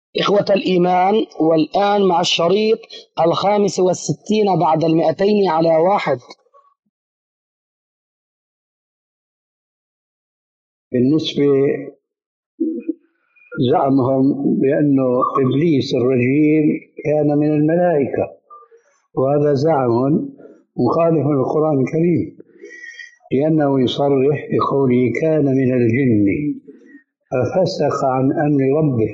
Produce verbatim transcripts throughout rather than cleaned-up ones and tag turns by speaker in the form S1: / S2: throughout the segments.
S1: إخوة الإيمان، والآن مع الشريط الخامس والستين بعد المئتين على واحد.
S2: بالنسبة زعمهم بأنه إبليس الرجيم كان من الملائكة، وهذا زعم مخالف للقرآن الكريم، لأنه يصرح بقوله كان من الجن ففسق عن أمر ربه،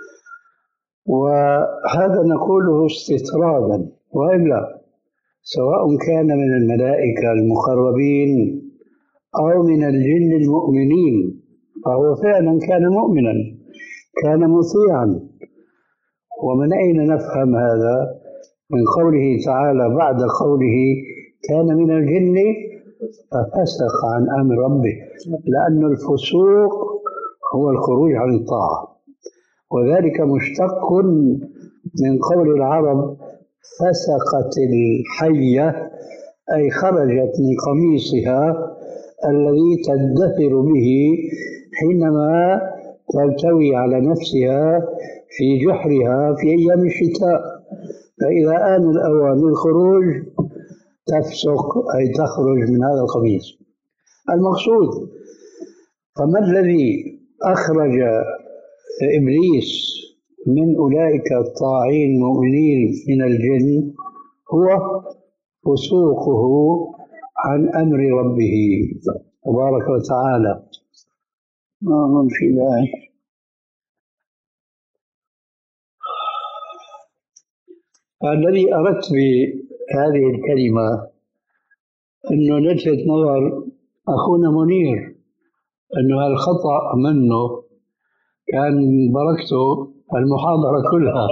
S2: وهذا نقوله استطرادا، وإلا سواء كان من الملائكة المقربين أو من الجن المؤمنين فهو فعلا كان مؤمنا، كان مطيعا. ومن أين نفهم هذا؟ من قوله تعالى بعد قوله كان من الجن ففسق عن أمر ربه، لأن الفسوق هو الخروج عن الطاعة، وذلك مشتق من قول العرب فسقت الحية، أي خرجت من قميصها الذي تدثر به حينما تلتوي على نفسها في جحرها في أيام الشتاء، فإذا آن الأوان للخروج تفسق، أي تخرج من هذا القميص. المقصود، فما الذي أخرج إبليس من أولئك الطاعين المؤمنين من الجن؟ هو فسوقه عن أمر ربه تبارك وتعالى. ما في داعي. الذي أردت بهذه الكلمة أنه نلفت نظر أخونا منير أنه الخطأ منه، كان بركته المحاضرة كلها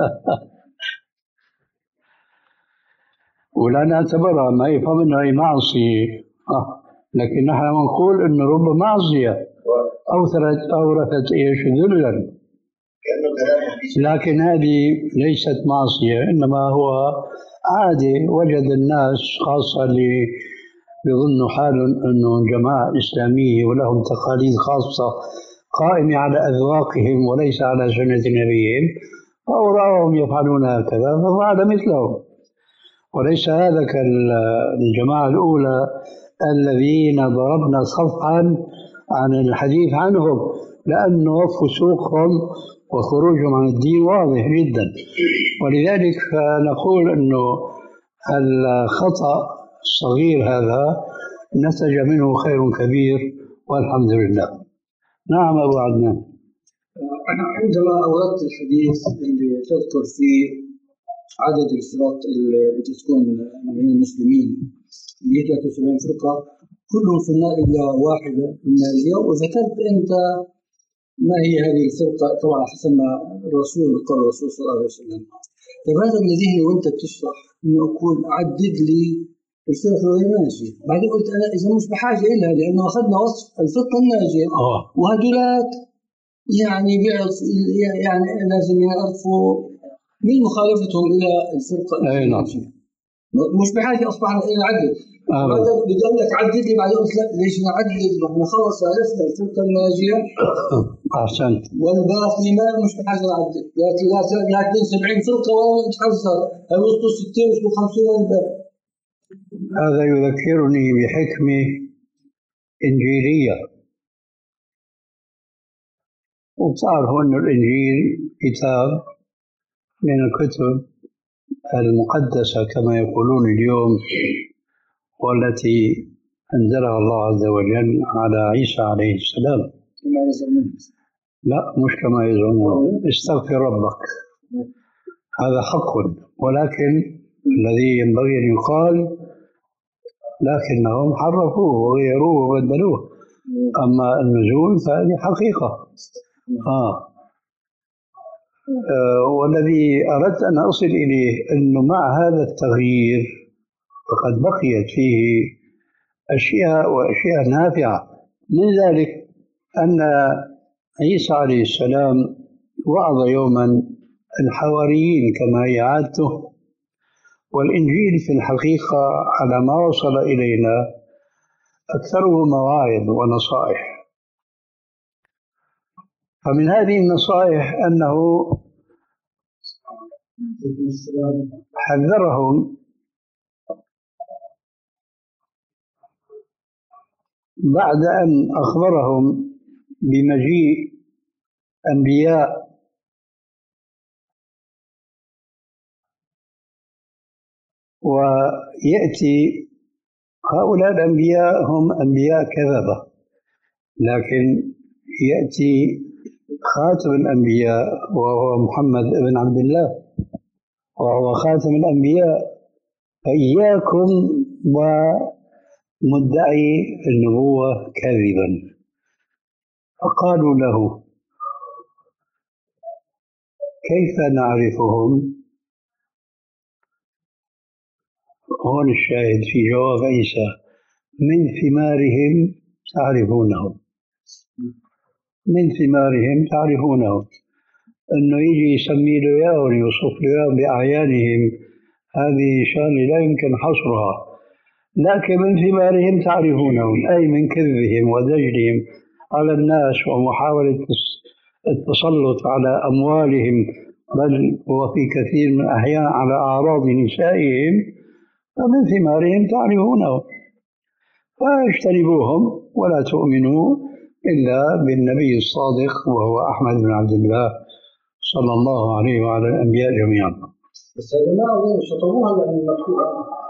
S2: ولا نعتبرها ما يفهم أنه أي معصية، آه. لكن نحن نقول أنه رب معصية أورثت أورثت إيش ذلا، لكن هذه ليست معصية، إنما هو عادي وجد الناس خاصة اللي يظن حالهم أنه جماعة إسلامية ولهم تقاليد خاصة قائمة على أذواقهم وليس على سنة نبيهم، أو رأوهم يفعلون هكذا ففعل مثلهم، وليس هذا كالجماعة الأولى الذين ضربنا صفحا عن الحديث عنهم، لأنه فسوقهم وخروجهم عن الدين واضح جدا. ولذلك نقول أنه الخطأ الصغير هذا نتج منه خير كبير والحمد لله. نعم أبو عدنان.
S3: عندما أوردت الحديث اللي تذكر فيه عدد الفرق اللي تكون من المسلمين مئة وثلاثة وسبعين فرقة كلهم في النار إلا واحدة الناجية، وذكرت أنت ما هي هذه الفرقة طبعا حسب ما الرسول قال الرسول صلى الله عليه وسلم. فهذا الذي وأنت بتشرح إنه أقول عدد لي الفرقة غير ناجية، بعدين قلت أنا إذا مش بحاجة إلها لأنه أخذنا وصف الفرقة الناجية وهدولات يعني بيعرف يعني لازم يعرفوا مين مخالفتهم إلى الفرقة الناجية، مش بحاجة أصبحنا إلى عدد. بدي أقول لك عدد لي، بعدين قلت لا ليش نعدد؟ نحن خلص عرفنا الفرقة الناجية
S2: أحسنت،
S3: والباقي ما مش بحاجة نعدد، لا لا اثنين وسبعين فرقة ولا نتحذر هل وصلوا ستين وصلوا خمسين والباقي.
S2: هذا يذكرني بحكمة إنجيلية، وتعرفوا أن الإنجيل كتاب من الكتب المقدسة كما يقولون اليوم، والتي أنزلها الله عز وجل على عيسى عليه السلام.
S3: كما يزعمون؟
S2: لا، مش كما يزعمون، استغفر ربك، هذا حق، ولكن الذي ينبغي أن يقال لكنهم حرفوه وغيروه وبدلوه، أما النزول فهذه حقيقة. آه. آه والذي أردت أن أصل إليه أنه مع هذا التغيير فقد بقيت فيه أشياء وأشياء نافعة. من ذلك أن عيسى عليه السلام وعظ يوما الحواريين كما هي عادته، والإنجيل في الحقيقة على ما وصل إلينا أكثره مواعظ ونصائح. فمن هذه النصائح أنه حذرهم بعد أن أخبرهم بمجيء أنبياء ويأتي هؤلاء الأنبياء هم أنبياء كذبة، لكن يأتي خاتم الأنبياء وهو محمد بن عبد الله وهو خاتم الأنبياء، فإياكم ومدعي النبوة كاذبا. فقالوا له كيف نعرفهم؟ هون الشاهد في جواب عيسى: من ثمارهم تعرفونهم، من ثمارهم تعرفونهم. أنه يجي يسمي له إياه ويوصف له إياه بأعيانهم، هذه شأن لا يمكن حصرها، لكن من ثمارهم تعرفونهم، أي من كذبهم ودجلهم على الناس ومحاولة التسلط على أموالهم، بل وفي كثير من الأحيان على أعراض نسائهم، فمن ثمارهم تعرفونه. فاجتنبوهم ولا تؤمنوا إلا بالنبي الصادق وهو أحمد بن عبد الله صلى الله عليه وعلى الأنبياء جميعا.
S3: بس هذا ما أظن شطبوها لأن مكتوبا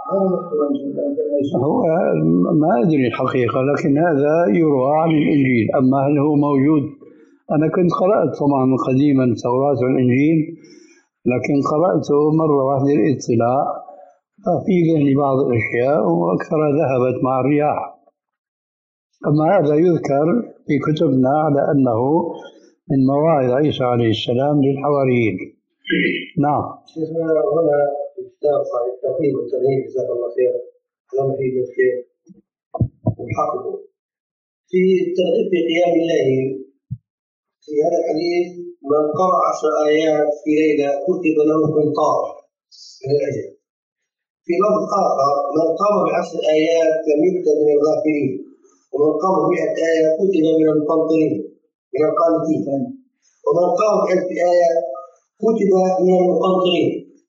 S2: هو ما أدري الحقيقة، لكن هذا يروى عن الإنجيل. أما هل هو موجود؟ أنا كنت قرأت طبعا قديما التوراة والإنجيل، لكن قرأته مرة واحدة للاطلاع، ففي ذهني بعض الأشياء وأكثرها ذهبت مع الرياح. أما هذا يذكر في كتبنا على أنه من مواعظ عيسى عليه السلام للحواريين. نعم.
S3: شيخنا هنا في كتاب صحيح الترغيب والترهيب جزاك الله خير على مفيد الخير وحققه في الترغيب في قيام الليل. في هذا الحديث: من قرأ عشر آيات في ليلة كتب له قنطار من الأجر. في لفظ آخر: من قام بعشر آيات لم يكتب من الغافلين، ومن قام بمئة آية كتب من المقنطرين من القانتين، ومن قام بألف آية كتب من المقنطرين.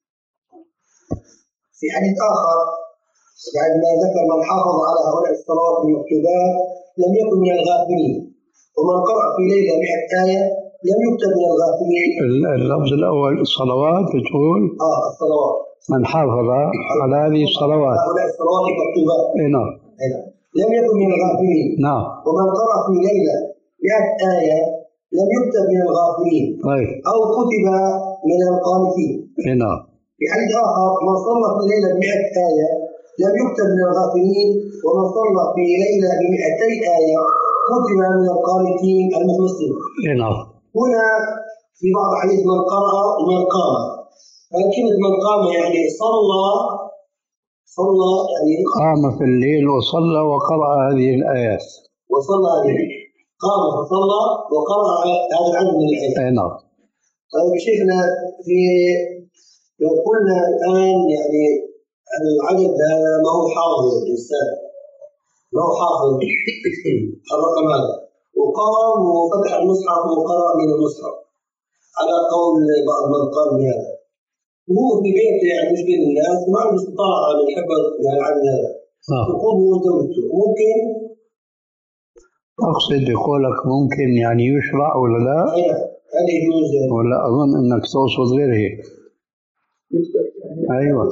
S3: في حديث آخر بعد ما ذكر من حافظ على هؤلاء الصلوات المكتوبات لم يكن من الغافلين، ومن قرأ في ليلة مئة آية لم يكتب من الغافلين.
S2: اللفظ الأول الصلوات بتقول
S3: آه الصلوات،
S2: من حافظ على هذه الصلوات
S3: هؤلاء الصلوات المكتوبات
S2: نعم
S3: لم يكن من الغافلين.
S2: نعم.
S3: ومن قرأ في ليلة مئة آية لم يكتب من الغافلين
S2: طيب.
S3: أو كتب من القانتين.
S2: نعم.
S3: في حديث آخر: من صلى في ليلة مئة آية لم يكتب من الغافلين، ومن صلى في ليلة بمئتي آية كتب من القانتين المخلصين.
S2: نعم.
S3: هنا في بعض الحديث من قرأ ومن قام. كلمة من قام يعني صلى صلى يعني
S2: قام في الليل وصلى وقرأ هذه الآيات.
S3: وصلى هذه قام فصلى وقرأ هذا العدد من الآيات.
S2: نعم.
S3: طيب شيخنا، في لو قلنا الآن يعني العدد هذا ما هو حافظ الإنسان، ما هو حافظ الرقم هذا، وقام وفتح المصحف وقرأ من المصحف على قول بعض من قال بهذا، وهو في بيته يعني مش بين الناس وما عنده استطاعة أن يحفظ يعني العدد هذا، يقوم هو وزوجته، ممكن؟
S2: أقصد بقولك ممكن يعني يشرع ولا لا؟
S3: هل يجوز؟
S2: ولا أظن أنك تقصد غير هيك. أيوة.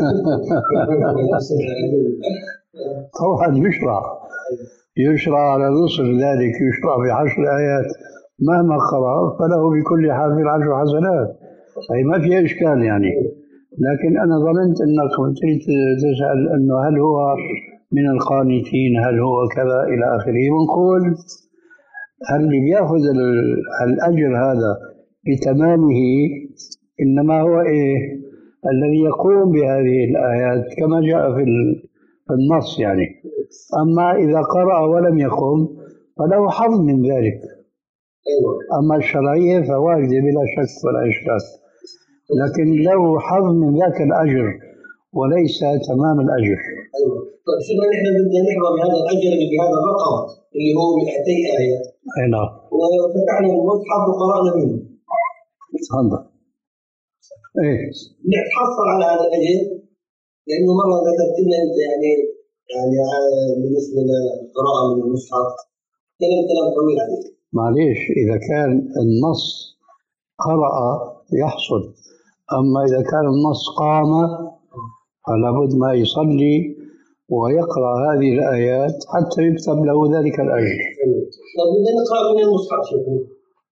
S2: طبعا يشرع يشرع على نصف ذلك، يشرع بعشر آيات مهما قرأ فله بكل حرف عشر حسنات، أي ما فيها إشكال يعني. لكن أنا ظننت أنك تريد تسأل أنه هل هو من القانتين، هل هو كذا إلى آخره. ونقول هل اللي بيأخذ الأجر هذا بتمامه إنما هو إيه؟ الذي يقوم بهذه الآيات كما جاء في النص يعني. أما إذا قرأ ولم يقم فله حظ من ذلك. أما الشرعية فواجبة بلا شك ولا إشكال، لكن له حظ من ذاك الأجر وليس تمام الأجر.
S3: أيوة. طيب شكرا، نحن بدنا نحرم هذا الأجر بهذا الرقم اللي هو مئتي آية.
S2: أي نعم.
S3: وفتحنا المصحف وقرأنا منه.
S2: تفضل. إيه
S3: نتحصل على هذا الأجر، لأنه مرة ذكرت لنا أنت يعني يعني بالنسبة للقراءة من المصحف كلام كلام طويل عليه.
S2: معليش، إذا كان النص قرأ يحصل، أما إذا كان النص قام فلا بد ما يصلي ويقرأ هذه الآيات حتى يكتب له ذلك الأجر.
S3: طيب إذا نقرأ من المصحف شيخ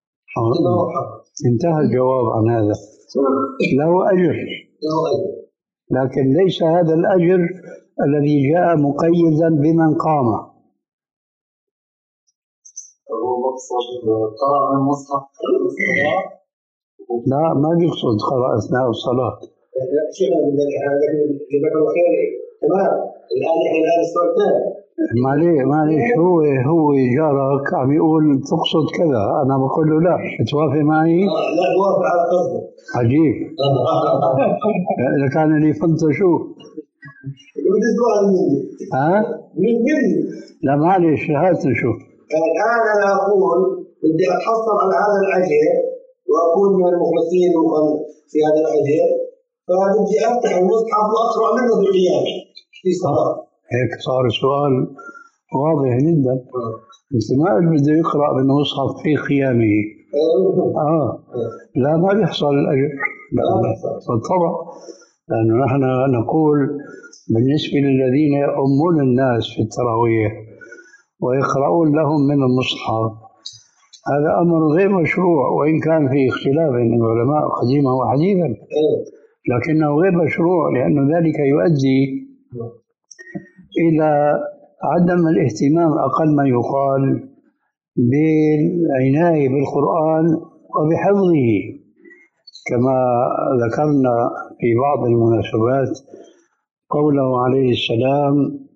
S2: انتهى الجواب عن هذا. له أجر، لكن ليس هذا الأجر الذي جاء مقيدا بمن قام.
S3: هو مقصد قراءة المصحف
S2: لا، ما بيقصد قراءة أثناء الصلاة.
S3: شيخنا جزاك الله خير. تمام. الآن إحنا الآن السؤال الثاني.
S2: معليه معليش، هو هو جارك عم يقول تقصد كذا، أنا بقول له لا، توافق معي؟
S3: لا توافق على قصده.
S2: عجيب. إذا كان اللي فهمته شو؟ ها؟ لا معلش، هات نشوف.
S3: الآن أنا أقول بدي أتحصل على هذا الأجر وأكون من المخلصين في هذا الأجر، فبدي أفتح المصحف وأقرأ منه بقيامي في صلاة.
S2: هيك صار السؤال واضح جدا. انت ما بده يقرأ من المصحف في قيامه. اه لا، ما بيحصل الأجر. بالطبع، لأنه نحن نقول بالنسبة للذين يؤمون الناس في التراويح ويقرؤون لهم من المصحف، هذا أمر غير مشروع، وإن كان في اختلاف بين العلماء قديما وحديثا، لكنه غير مشروع، لأن ذلك يؤدي إلى عدم الاهتمام أقل ما يقال بالعناية بالقرآن وبحفظه. كما ذكرنا في بعض المناسبات قوله عليه السلام: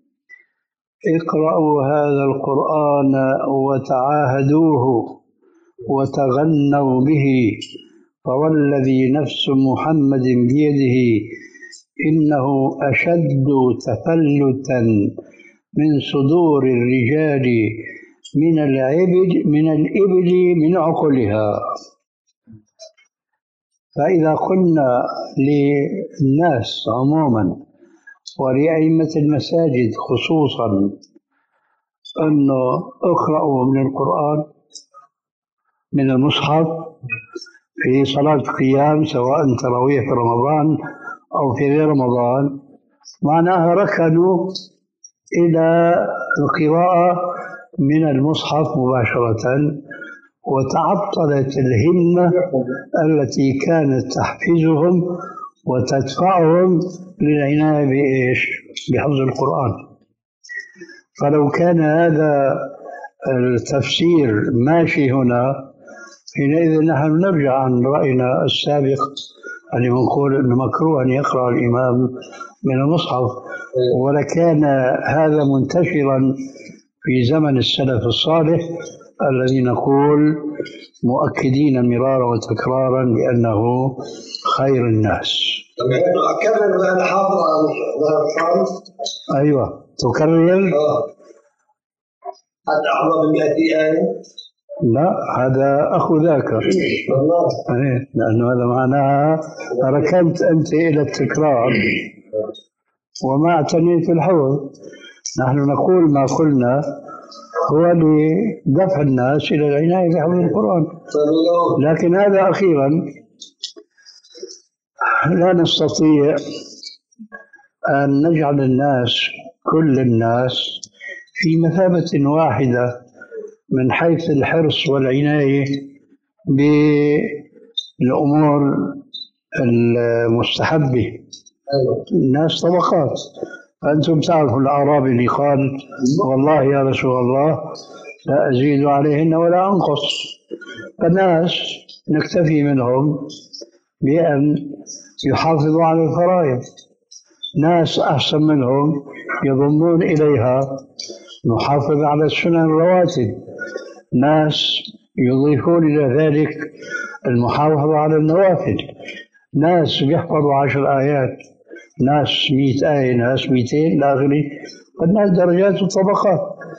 S2: اقرأوا هذا القرآن وتعاهدوه وتغنوا به، فوالذي نفس محمد بيده إنه أشد تفلتا من صدور الرجال من العبد من الإبل من عقلها. فإذا قلنا للناس عموما ولأئمة المساجد خصوصا أنه اقرأوا من القرآن من المصحف في صلاة القيام، سواء تراويح في رمضان أو في غير رمضان، معناها ركنوا إلى القراءة من المصحف مباشرة، وتعطلت الهمة التي كانت تحفزهم وتدفعهم للعناية بإيش؟ بحفظ القرآن. فلو كان هذا التفسير ماشي هنا، حينئذ نحن نرجع عن رأينا السابق اللي بنقول إنه مكروه أن يقرأ الإمام من المصحف، ولكان هذا منتشرا في زمن السلف الصالح الذي نقول مؤكدين مرارا وتكرارا بأنه خير الناس.
S3: أكرر أنا حافظ على الصوت.
S2: أيوة تكرر.
S3: حتى أحفظ مئة آية.
S2: لا، هذا أخو ذاك. لأنه هذا معناها ركنت أنت إلى التكرار وما اعتنيت بالحفظ. نحن نقول ما قلنا هو لدفع الناس إلى العناية بحفظ القرآن، لكن هذا أخيرا لا نستطيع أن نجعل الناس كل الناس في مثابة واحدة من حيث الحرص والعناية بالأمور المستحبة. الناس طبقات. أنتم تعرفوا الأعرابي اللي قال: والله يا رسول الله لا أزيد عليهن ولا أنقص. فالناس نكتفي منهم بأن يحافظوا على الفرائض، ناس أحسن منهم يضمون إليها نحافظ على السنن الرواتب، ناس يضيفون إلى ذلك المحافظة على النوافل، ناس بيحفظوا عشر آيات، ناس مئة آية، ناس مئتين إلى آخره. فالناس درجات وطبقات.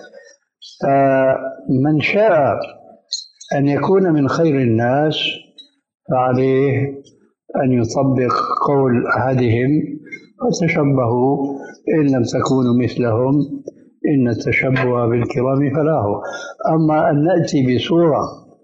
S2: فمن شاء أن يكون من خير الناس فعليه أن يطبق قول أحدهم وتشبهوا إن لم تكونوا مثلهم إن التشبه بالكرام فلاح. أما أن نأتي بصورة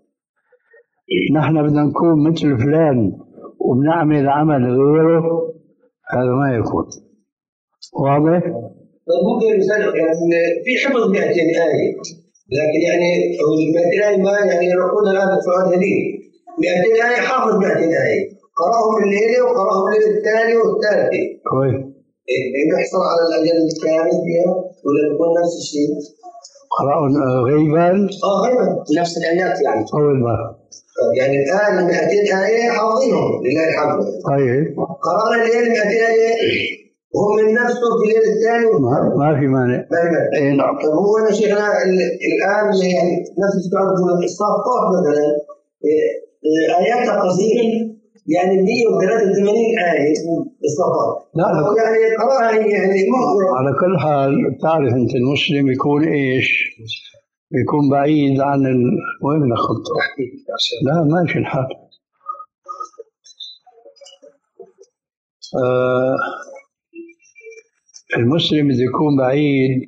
S2: نحن بدنا نكون مثل فلان وبنعمل عمل غيره، هذا ما يكون واضح.
S4: ممكن مثلا يعني في حفظ مئتين آية، لكن يعني مئتين آية ما يعني نقول الآن السؤال جديد، مئتين آية حافظ مئتين آية قرأهم الليلة وقرأهم الليلة الثانية والثالثة.
S2: كويس.
S4: إيه يحصل على الأجل الكامل فيها ولا يكون نفس الشيء؟
S2: قرأوا غيبا؟
S4: آه غيبا
S1: نفس الآيات يعني.
S2: أول ما
S4: يعني الآن مئتين آية حافظينهم لله الحمد.
S2: طيب.
S4: قرأنا الليلة مئتين آية هو من نفسه في الليل الثاني
S2: ما, ما في مانع.
S4: ما في مانع.
S2: اي نعم.
S4: طيب هو يا شيخنا الآن يعني نفس السؤال الصافات مثلا آياتها قصيرة يعني مئة وثلاثة وثمانين آية الصافات.
S2: لا
S4: يعني قراءة يعني مغرب.
S2: على كل حال تعرف أنت المسلم يكون إيش؟ يكون بعيد عن ال... وين الخطة؟ لا ماشي الحال. آه المسلم إذا يكون بعيد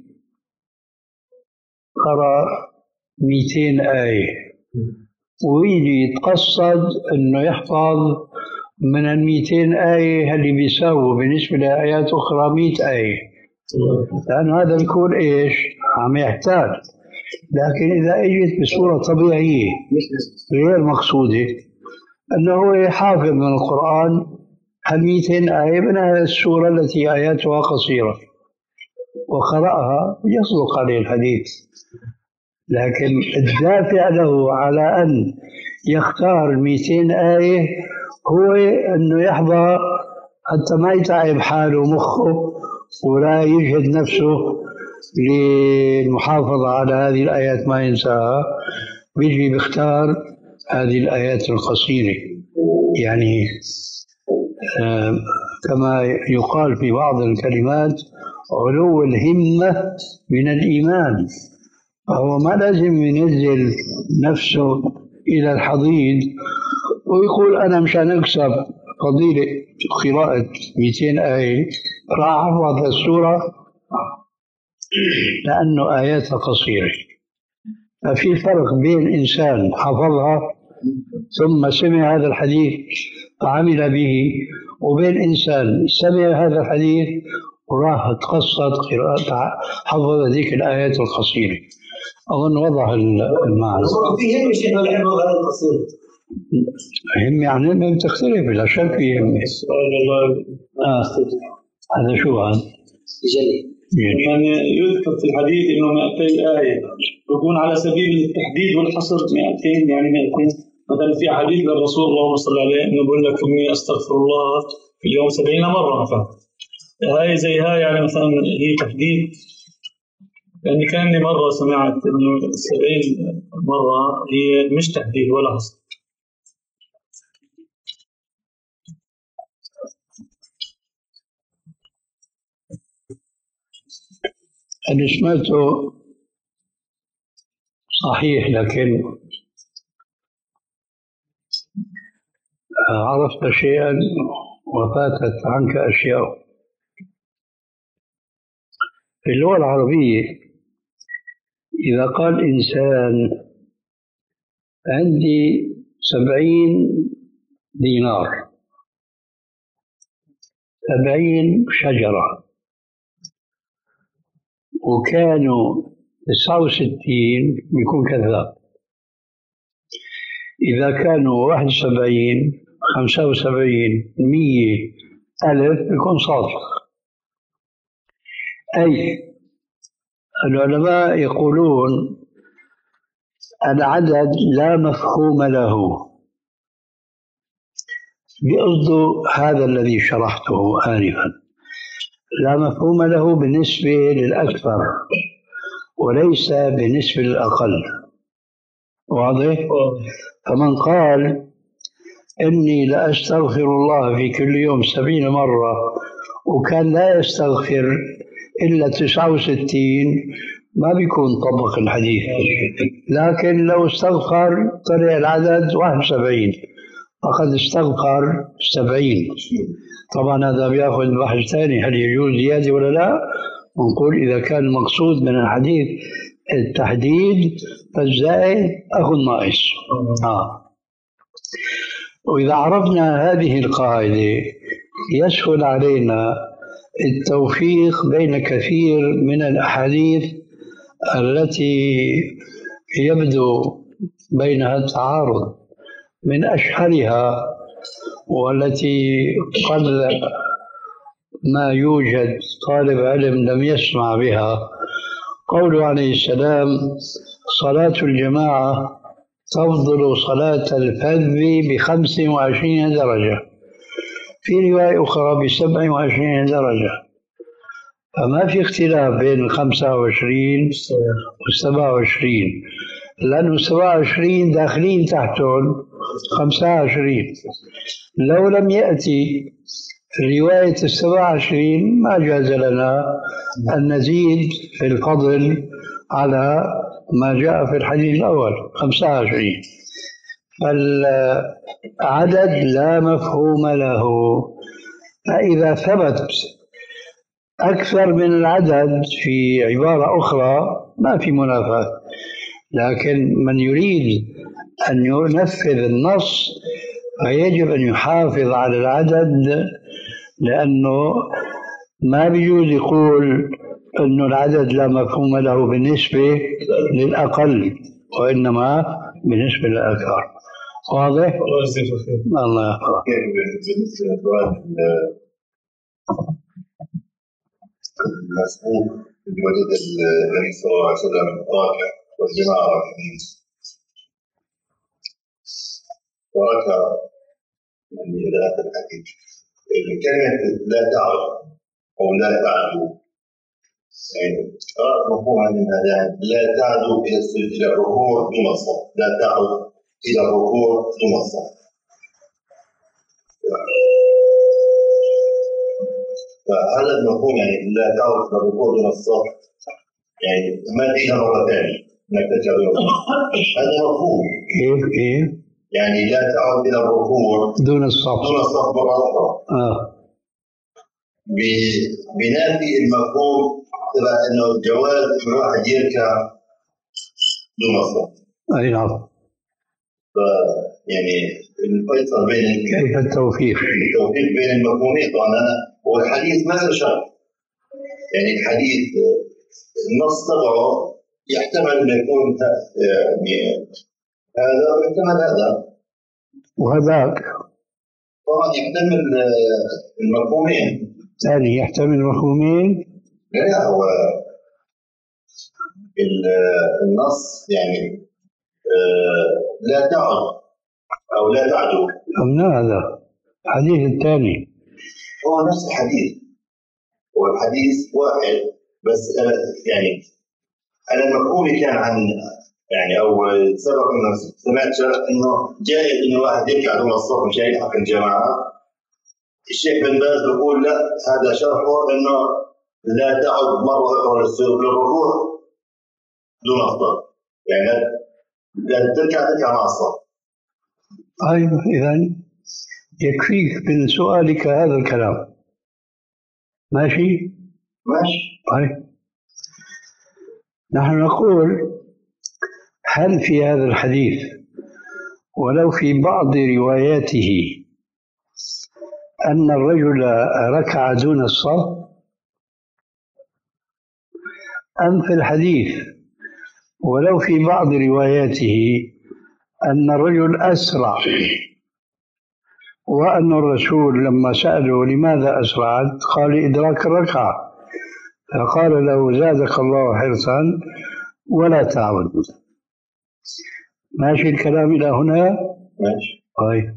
S2: قرأ مئتين آية ويجي يتقصد إنه يحفظ من المئتين آية اللي بيساووا بالنسبة لآيات أخرى مئة آية، لأن هذا بيكون إيش؟ عم يحتاج. لكن إذا أجت بصورة طبيعية غير مقصودة أنه يحافظ من القرآن المئتين آية من هذه السورة التي آياتها قصيرة وقرأها يصدق عليه الحديث، لكن الدافع له على أن يختار المئتين آية هو أنه يحظى حتى ما يتعب حاله ومخه ولا يجهد نفسه للمحافظة على هذه الآيات ما ينساها، بيجي بيختار هذه الآيات القصيرة. يعني آه كما يقال في بعض الكلمات علو الهمة من الإيمان، فهو ما لازم ينزل نفسه إلى الحضيض ويقول أنا مشان أكسب فضيلة قراءة مئتين آية راح أحفظ السورة لأنه آياتها قصيرة. ففي فرق بين إنسان حفظها ثم سمع هذا الحديث وعمل به، وبين إنسان سمع هذا الحديث وراح تقصد قراءة حفظ ذيك الآيات القصيرة. أظن وضح المعنى.
S4: في هم شيء من الحفظ هذا القصير.
S2: هم يعني ما بتختلف لا شك في هم. آه. هذا شو هذا؟
S5: جلي.
S6: يعني يذكر في الحديث إنه مئتين آية يكون على سبيل التحديد والحصر مئتين يعني مئتين. مثلا في حديث للرسول اللهم صل عليه إنه بقول لك إني أستغفر الله في اليوم سبعين مرة مثلا. هاي زي هاي يعني مثلا هي تحديد، لأني كأني مرة سمعت إنه سبعين مرة هي مش تحديد ولا حصر.
S2: اللي سمعته صحيح، لكن عرفت شيئا وفاتت عنك أشياء. في اللغة العربية إذا قال إنسان عندي سبعين دينار، سبعين شجرة، وكانوا تسعة وستين بيكون كذاب. إذا كانوا واحد وسبعين، خمسة وسبعين، مية، ألف بيكون صادق. أي العلماء يقولون العدد لا مفهوم له، بقصد هذا الذي شرحته آنفا، لا مفهوم له بالنسبة للأكثر وليس بالنسبة للأقل. واضح؟ فمن قال إني لأستغفر الله في كل يوم سبعين مرة وكان لا يستغفر إلا تسعة وستين ما بيكون طبق الحديث. لكن لو استغفر طلع العدد واحد وسبعين فقد استغفر سبعين. طبعا هذا بياخذ بحث ثاني، هل يجوز زيادة ولا لا؟ ونقول إذا كان المقصود من الحديث التحديد فالزائد أخذ ناقص. آه. وإذا عرفنا هذه القاعدة يسهل علينا التوفيق بين كثير من الأحاديث التي يبدو بينها التعارض. من أشهرها والتي قد ما يوجد طالب علم لم يسمع بها قوله عليه السلام: صلاة الجماعة تفضل صلاة الفذ بخمس وعشرين درجة، في رواية أخرى بسبع وعشرين درجة. فما في اختلاف بين الخمسة وعشرين والسبع وعشرين، لأنه السبع وعشرين داخلين تحتهم خمسة وعشرين. لو لم يأتي رواية السبع وعشرين ما جاز لنا أن نزيد في الفضل على ما جاء في الحديث الأول خمسة وعشرين. فالعدد لا مفهوم له، فإذا ثبت أكثر من العدد في عبارة أخرى ما في منافاة. لكن من يريد أن ينفذ النص فيجب أن يحافظ على العدد، لأنه ما بيجوز يقول أن العدد لا مفهوم له بالنسبة للأقل، وإنما بالنسبة للأكثر. واضح؟ الله يحفظك.
S5: المسؤول بوجد النبي صلى الله عليه وسلم راكع والجماعة راكعين، وركع يعني إلى آخر الحديث. كلمة لا تعد أو لا تعدو يعني مفهوم منها يعني لا تعدو إلى الركوع دون الصف، لا تعد إلى الركوع دون الصف. فهذا المفهوم يعني لا تعد إلى الركوع دون الصف، يعني ما فيها مرة ثانية انك تجاوز هذا مفهوم.
S2: كيف كيف؟
S5: يعني لا تعد الى الركوع
S2: دون الصف
S5: دون الصف مرة أخرى.
S2: اه
S5: بنافي المفهوم تبع انه الجواز الواحد يركع دون الصف.
S2: اي نعم.
S5: ف يعني الفيصل بين
S2: كيف التوفيق؟
S5: التوفيق بين المفهومين. طبعا انا هو الحديث ما له شرط، يعني الحديث النص تبعه يحتمل ان يكون يعني هذا ويحتمل هذا
S2: وهذاك.
S5: طبعا يحتمل المفهومين.
S2: ثاني يحتمل المفهومين.
S5: لا هو النص يعني لا تعد او لا تعدو.
S2: أمنا هذا الحديث الثاني
S5: هو نفس الحديث، هو الحديث واحد بس يعني أنا المفهوم كان عن يعني أو سبق إنه سمعت إنه جائز إنه واحد يركع دون الصف مشان يلحق الجماعة. الشيخ بن باز بيقول لا، هذا شرحه إنه لا تعد مرة أخرى للركوع دون الصف، يعني لا تركع تركع مع الصف.
S2: أيوة، إذن يكفيك من سؤالك هذا الكلام. ماشي؟
S5: ماشي.
S2: طيب نحن نقول هل في هذا الحديث ولو في بعض رواياته أن الرجل ركع دون الصف، أم في الحديث ولو في بعض رواياته أن الرجل أسرع، وأن الرسول لما سأله لماذا أسرعت قال إدراك الركعة، فقال له زادك الله حرصا ولا تعود. ماشي الكلام إلى هنا؟
S5: ماشي.
S2: طيب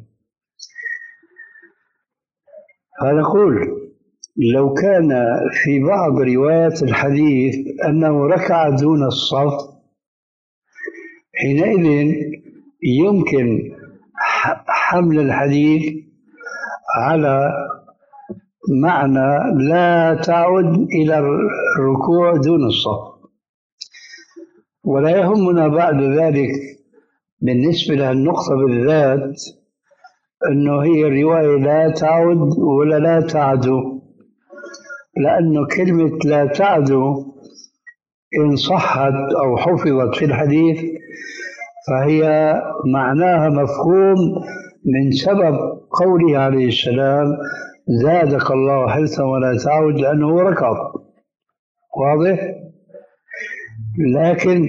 S2: فنقول لو كان في بعض روايات الحديث أنه ركع دون الصف، حينئذ يمكن حمل الحديث على معنى لا تعد إلى الركوع دون الصف. ولا يهمنا بعد ذلك بالنسبة للنقطة بالذات أنه هي الرواية لا تعد ولا لا تعدو، لأنه كلمة لا تعدو إن صحت أو حفظت في الحديث فهي معناها مفهوم من سبب قوله عليه السلام زادك الله حرصا ولا تعود، لأنه ركض. واضح؟ لكن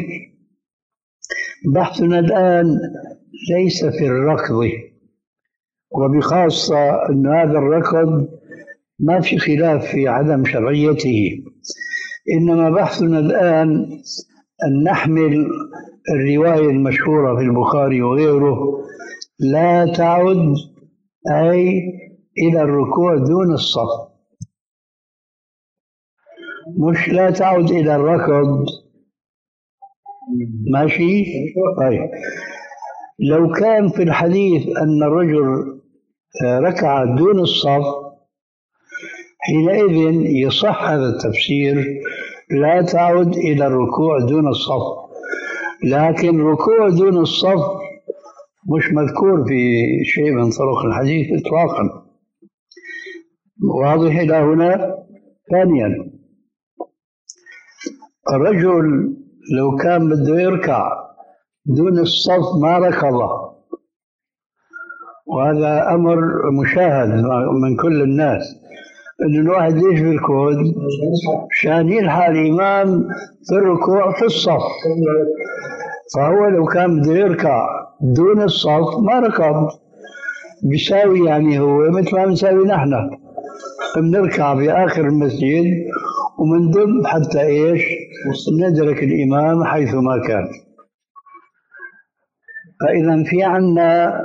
S2: بحثنا الآن ليس في الركض، وبخاصة أن هذا الركض ما في خلاف في عدم شرعيته، إنما بحثنا الآن أن نحمل الرواية المشهورة في البخاري وغيره لا تعد أي إلى الركوع دون الصف، مش لا تعد إلى الركض. ماشي؟ طيب لو كان في الحديث أن الرجل ركع دون الصف حينئذ يصح هذا التفسير لا تعد إلى الركوع دون الصف، لكن ركوع دون الصف مش مذكور في شيء من طرق الحديث إطلاقا. واضح إلى هنا؟ ثانيا، الرجل لو كان بده يركع دون الصف ما ركض، وهذا أمر مشاهد من كل الناس، إنه الواحد ليش بيركض؟ عشان يلحق الإمام في الركوع في الصف، فهو لو كان بده يركع دون الصف ما ركض، بيساوي يعني هو مثل ما بنساوي نحن بنركع بآخر المسجد ومندب حتى إيش؟ ندرك الإمام حيثما كان. فإذا في عنا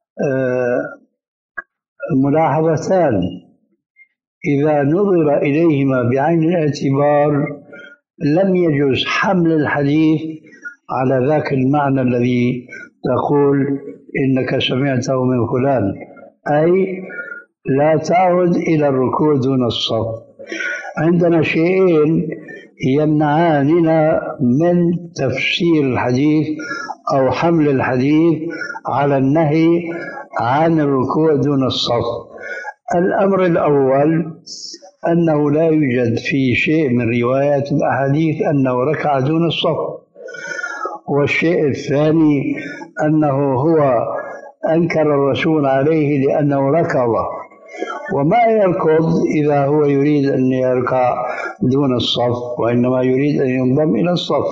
S2: ملاحظتان إذا نظر إليهما بعين الاعتبار لم يجوز حمل الحديث على ذاك المعنى الذي تقول إنك سمعته من فلان، أي لا تعد إلى الركوع دون الصف. عندنا شيئين يمنعاننا من تفسير الحديث أو حمل الحديث على النهي عن الركوع دون الصف. الأمر الأول أنه لا يوجد في شيء من روايات الأحاديث أنه ركع دون الصف، والشيء الثاني أنه هو أنكر الرسول عليه لأنه ركض، وما يركض إذا هو يريد أن يركع دون الصف، وإنما يريد أن ينضم إلى الصف.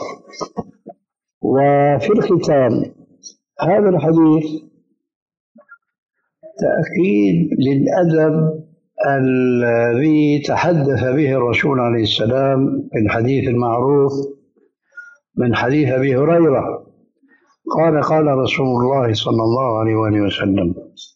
S2: وفي الختام هذا الحديث تأكيد للأدب الذي تحدث به الرسول عليه السلام في الحديث المعروف من حديث أبي هريرة قال قال رسول الله صلى الله عليه وآله وسلم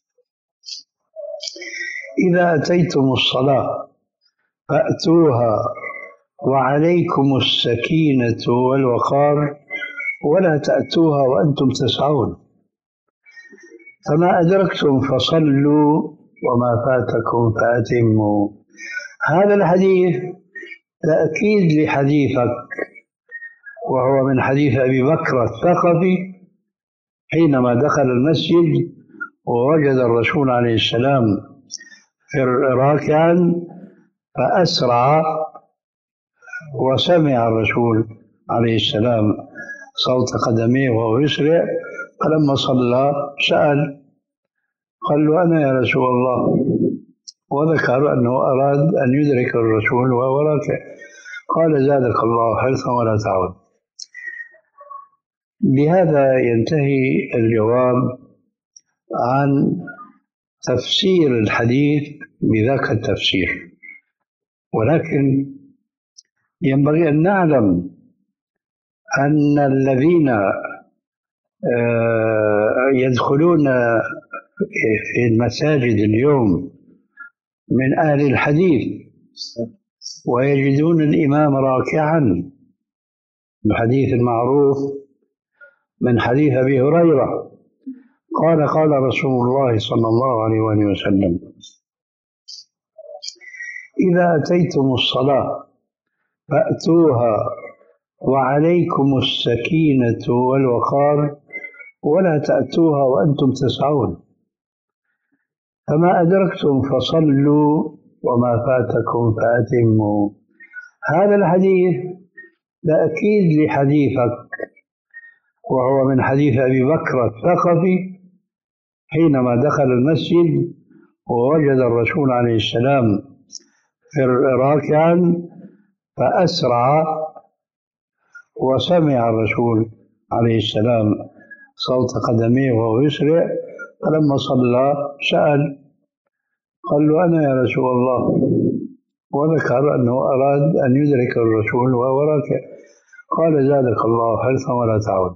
S2: إذا أتيتم الصلاة فأتوها وعليكم السكينة والوقار ولا تأتوها وأنتم تسعون، فما أدركتم فصلوا وما فاتكم فأتموا. هذا الحديث تأكيد لحديثك، وهو من حديث أبي بكر الثقفي حينما دخل المسجد ووجد الرسول عليه السلام راكعا فأسرع، وسمع الرسول عليه السلام صوت قدميه وهو يسرع، فلما صلى سأل قال له أنا يا رسول الله، وذكر أنه أراد أن يدرك الرسول وهو راكع، قال زادك الله حرصا ولا تعود. بهذا ينتهي الجواب عن تفسير الحديث بذاك التفسير، ولكن ينبغي أن نعلم أن الذين يدخلون في المساجد اليوم من أهل الحديث ويجدون الإمام راكعا، الحديث المعروف من حديث أبي هريرة قال قال رسول الله صلى الله عليه وآله وسلم إذا أتيتم الصلاة فأتوها وعليكم السكينة والوقار ولا تأتوها وأنتم تسعون، فما أدركتم فصلوا وما فاتكم فأتموا. هذا الحديث تأكيد لحديثك، وهو من حديث أبي بكر الثقفي حينما دخل المسجد ووجد الرسول عليه السلام راكعا فأسرع، وسمع الرسول عليه السلام صوت قدميه وهو يسرع، فلما صلى سأل قال له أنا يا رسول الله، وذكر أنه أراد أن يدرك الرسول وهو راكع. قال زادك الله حرصا ولا تعود.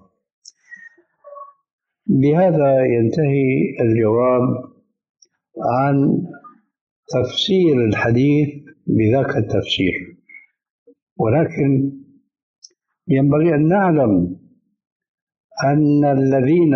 S2: بهذا ينتهي الجواب عن تفسير الحديث بذاك التفسير، ولكن ينبغي أن نعلم أن الذين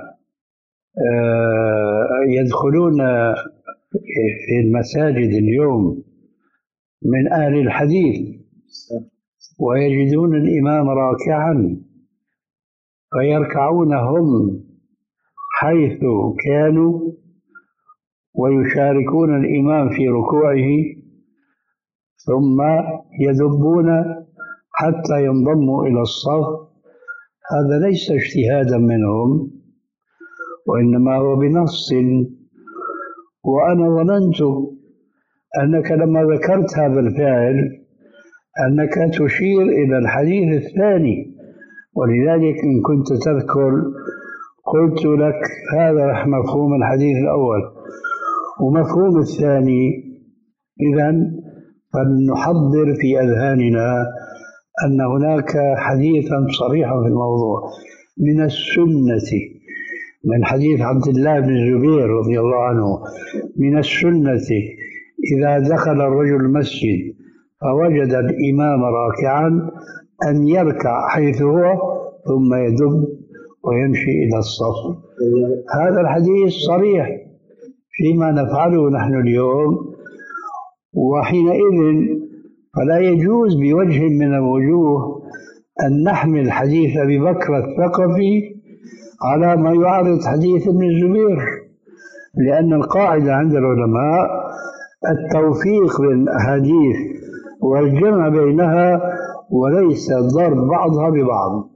S2: يدخلون في المساجد اليوم من أهل الحديث ويجدون الإمام راكعا فيركعون هم حيث كانوا ويشاركون الإمام في ركوعه ثم يدبون حتى ينضموا إلى الصف، هذا ليس اجتهادا منهم وإنما هو بنص. وأنا ظننت أنك لما ذكرت هذا الفعل أنك تشير إلى الحديث الثاني، ولذلك إن كنت تذكر قلت لك هذا مفهوم الحديث الأول ومفهوم الثاني. إذن فلنحضر في أذهاننا أن هناك حديثا صريحا في الموضوع من السنة، من حديث عبد الله بن الزبير رضي الله عنه، من السنة إذا دخل الرجل المسجد فوجد الإمام راكعا أن يركع حيث هو ثم يدب ويمشي إلى الصف. هذا الحديث صريح فيما نفعله نحن اليوم، وحينئذ فلا يجوز بوجه من الوجوه أن نحمل حديث أبي بكر الثقفي على ما يعارض حديث ابن الزبير، لأن القاعدة عند العلماء التوفيق بين الأحاديث والجمع بينها وليس ضرب بعضها ببعض.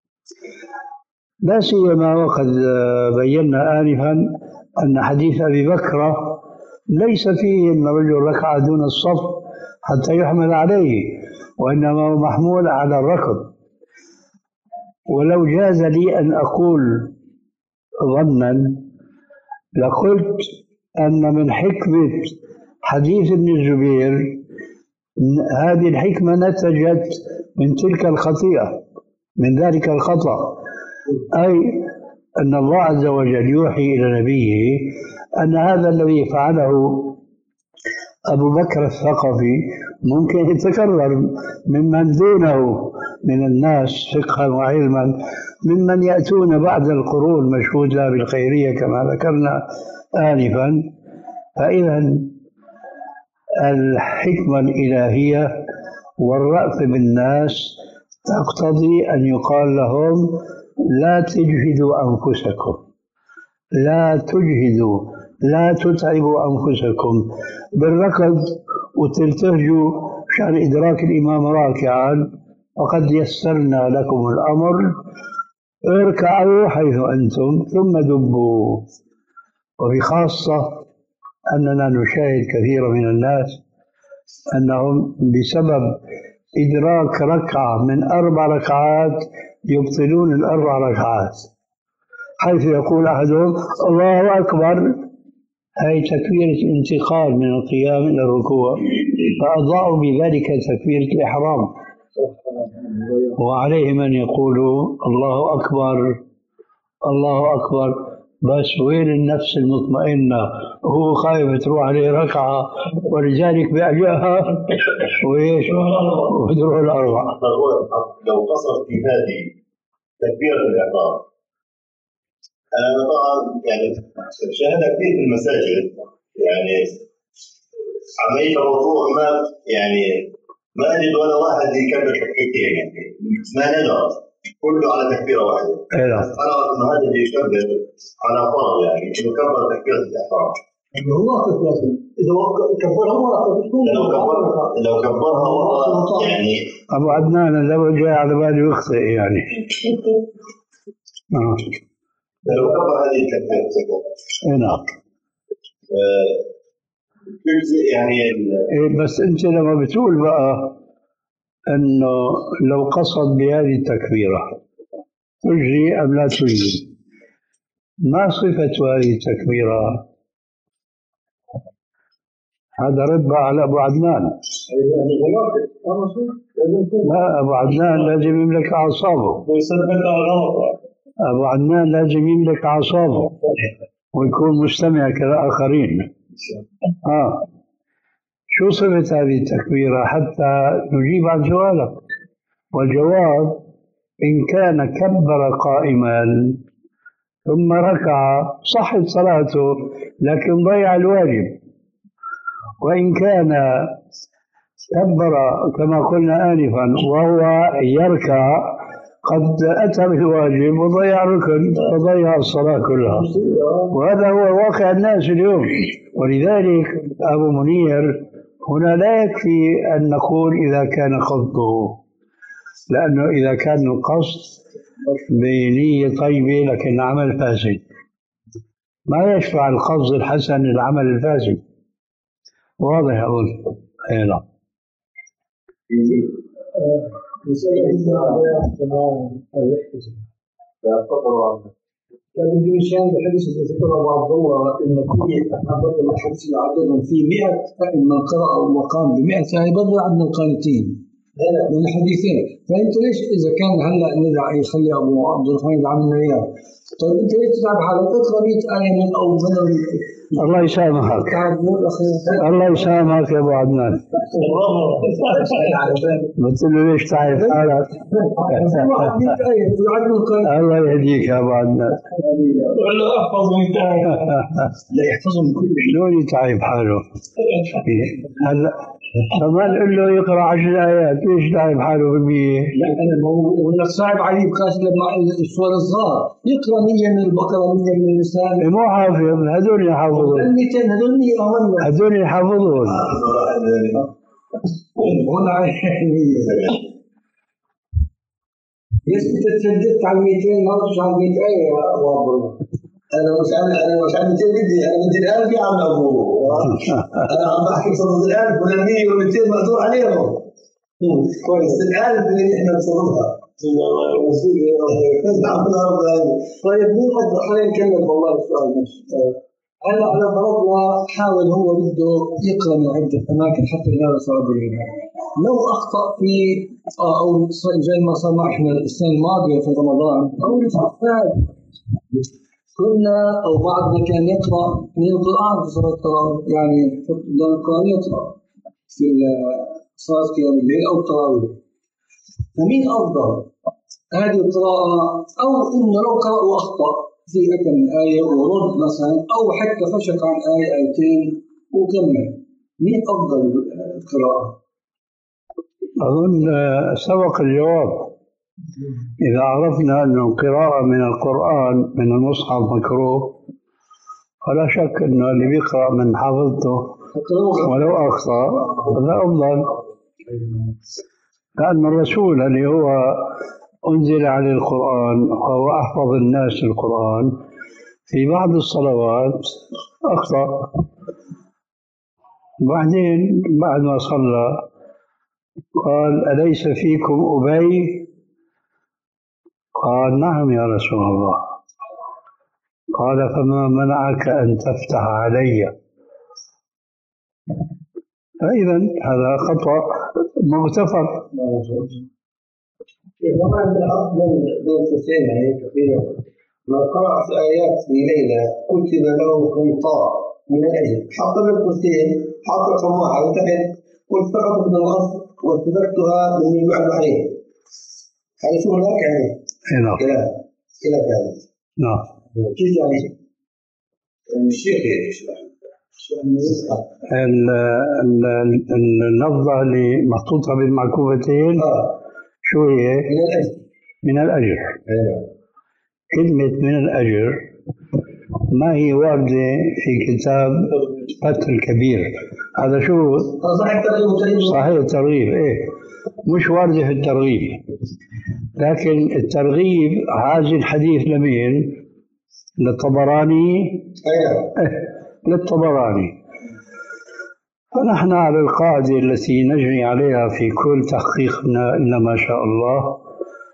S2: لا سيما وقد بينا آنفا أن حديث أبي بكر ليس فيه أن الرجل ركع دون الصف حتى يحمل عليه، وإنما هو محمول على الركض. ولو جاز لي أن أقول ظنا لقلت أن من حكمة حديث ابن الزبير هذه الحكمة نتجت من تلك الخطيئة، من ذلك الخطأ، أي أن الله عز وجل يوحي إلى نبيه أن هذا الذي فعله أبو بكر الثقفي ممكن يتكرر ممن دونه من الناس فقها وعلما، ممن يأتون بعد القرون مشهود لها بالخيرية كما ذكرنا آنفا. فإذا الحكمة الإلهية والرأف بالناس تقتضي أن يقال لهم لا تجهدوا أنفسكم، لا تجهدوا، لا تتعبوا أنفسكم بالركض وتلتهجوا عشان إدراك الإمام راكعا، وقد يسرنا لكم الأمر، اركعوا حيث أنتم ثم دبوا. وبخاصة أننا نشاهد كثير من الناس أنهم بسبب إدراك ركعة من أربع ركعات يبطلون الأربع ركعات، حيث يقول أحدهم الله أكبر، هي تكبيرة انتقال من القيام إلى الركوع، فأضاعوا بذلك تكبيرة الإحرام. وعليه من يقول الله أكبر الله أكبر، بس وين النفس المطمئنة؟ هو خايف تروح عليه ركعة ولذلك بأجاها وإيش وتروح الأربع.
S5: لو قصر في هذه تكبيرة الإحرام، أنا طبعا يعني شاهدها كثير في المساجد، يعني عملية الركوع ما يعني ما أجد ولا واحد يكبر تكبيرتين، يعني ما ندر كله على تكبيرة واحدة. أنا أرى إنه هذا اللي يكبر على فرض، يعني إنه كبر تكبيرة الإحرام،
S3: هو واقف لكن اذا كبرها واقف تكون
S5: لو كبرها لو كبرها واقف يعني.
S2: ابو عدنان لو جاي على بالي يخطئ يعني. اه
S5: لو كبر هذه التكبيره.
S2: اي نعم.
S5: يعني
S2: إيه بس انت لما بتقول بقى انه لو قصد بهذه التكبيره تجري ام لا تجري؟ ما صفه هذه التكبيره؟ هذا رد على ابو عدنان. لا ابو عدنان لازم يملك اعصابه. ابو عدنان لازم يملك اعصابه ويكون مستمع كالاخرين. اه شو صفة هذه التكبيرة حتى نجيب عن سؤالك؟ والجواب إن كان كبر قائما ثم ركع صحت صلاته لكن ضيع الواجب، وإن كان كبر كما قلنا آنفا وهو يركع قد أتى بالواجب وضيع ركن وضيع الصلاة كلها، وهذا هو واقع الناس اليوم. ولذلك أبو منير هنا لا يكفي أن نقول إذا كان قصده، لأنه إذا كان القصد بنية طيبة لكن العمل فاسد ما يشفع القصد الحسن للعمل الفاسد. واضح أقول هنا.
S3: لكن في مشان الحديث اللي ذكره ابو عبد الله انه كل حضر الحديث اللي عددهم في مئة من قرأ وقام ب مئة آية برضه عندنا القانتين من الحديثين. فانت ليش اذا كان هلا نرجع يخلي ابو عبد الرحمن يعملنا اياه؟ طيب انت ليش تتعب حالك؟ اقرا مئة آية من او من
S2: الله يسامحك. الله يسامحك يا ابو عدنان. قلت له ليش تعب حالك؟ الله يهديك يا ابو عدنان.
S6: والله احفظ مئة آية.
S3: لا يحفظهم كل
S2: شلون يتعب حاله؟ هلا كمان قل له يقرا عشر ايات، ليش تعب حاله بالمية؟
S3: لا انا ولا صعب علي بخاص لما الصور الصغار يقرا مية من البقره مية من النساء.
S2: مو حافظ، هذول يحافظون.
S3: مئتين هذول
S2: هذول يحافظون.
S3: هنا ليش انت تشددت على مئتين ما رحتش على مئة آية يا ابو عبد الله؟ انا مش انا انا مش عم بدي انا بدي الالف يا عم ابو. انا عم بحكي صدد الالف ولا مية ولا مئتين مقدور عليهم. كويس الالف اللي احنا بصددها. طيب مين افضل؟ خلينا نكمل والله السؤال ماشي. هلا على فرضنا حاول هو بده يقرا من عده اماكن حتى ينال ثواب الإيمان. لو اخطا في او زي ما صار احنا السنه الماضيه في رمضان او الفات كنا او بعضنا كان يقرا من القران في صلاه التراويح، يعني قدام القران يقرا في صلاه قيام الليل او التراويح. فمين افضل؟ هذه القراءه او انه لو قرا واخطا في أكثر من آية ورد مثلا أو حتى فشك عن آية آيتين وكمل، مين أفضل القراءة؟
S2: أظن سبق الجواب. إذا عرفنا أن القراءة من القرآن من المصحف مكروه فلا شك أنه اللي بيقرأ من حافظته ولو أخطأ هذا أفضل، لأن الرسول اللي هو أنزل عليه القرآن وهو أحفظ الناس القرآن في بعض الصلوات أخطأ. بعدين بعد ما صلى قال أليس فيكم أبي؟ قال نعم يا رسول الله. قال فما منعك أن تفتح علي؟ فإذا هذا خطأ مغتفر.
S4: كمان بالأفضل بين قوسين هي كثيرا ما قرأ في آيات في ليلة كتب له قنطار من الأجر، حط بين قوسين حط رقم واحد وتحت قلت فقط من الأصل واستدركتها من المعنى عليه. هذه شو هناك يعني؟
S2: نعم.
S4: كلام كلام يعني.
S2: نعم.
S4: كيف يعني؟ الشيخ يشرح.
S2: اللفظة اللي محطوطة بالمعكوفتين شو هي؟
S4: من الأجر.
S2: من الأجر. كلمة من الأجر ما هي واردة في كتاب فتح الكبير. هذا شو
S4: صحيح الترغيب
S2: صحيح الترغيب، إيه مش واردة في الترغيب. لكن الترغيب هذا الحديث لمين؟ للطبراني.
S4: أيوة.
S2: للطبراني. فنحن على القاعدة التي نجري عليها في كل تحقيقنا إلا ما شاء الله،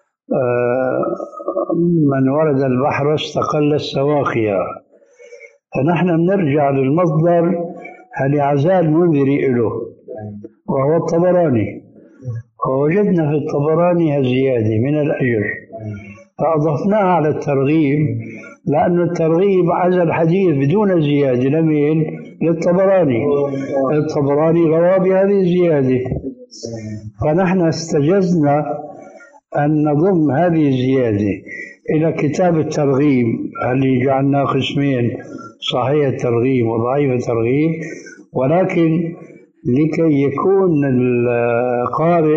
S2: من ورد البحر استقل السواقيا. فنحن بنرجع للمصدر اللي عزاه المنذري له وهو الطبراني، فوجدنا في الطبراني هالزيادة من الأجر فأضفناها على الترغيب، لأن الترغيب عزا الحديث بدون زيادة لمين؟ للطبراني. الطبراني روى بهذه الزيادة، فنحن استجزنا أن نضم هذه الزيادة إلى كتاب الترغيب اللي جعلناه قسمين، صحيح الترغيب وضعيف الترغيب. ولكن لكي يكون القارئ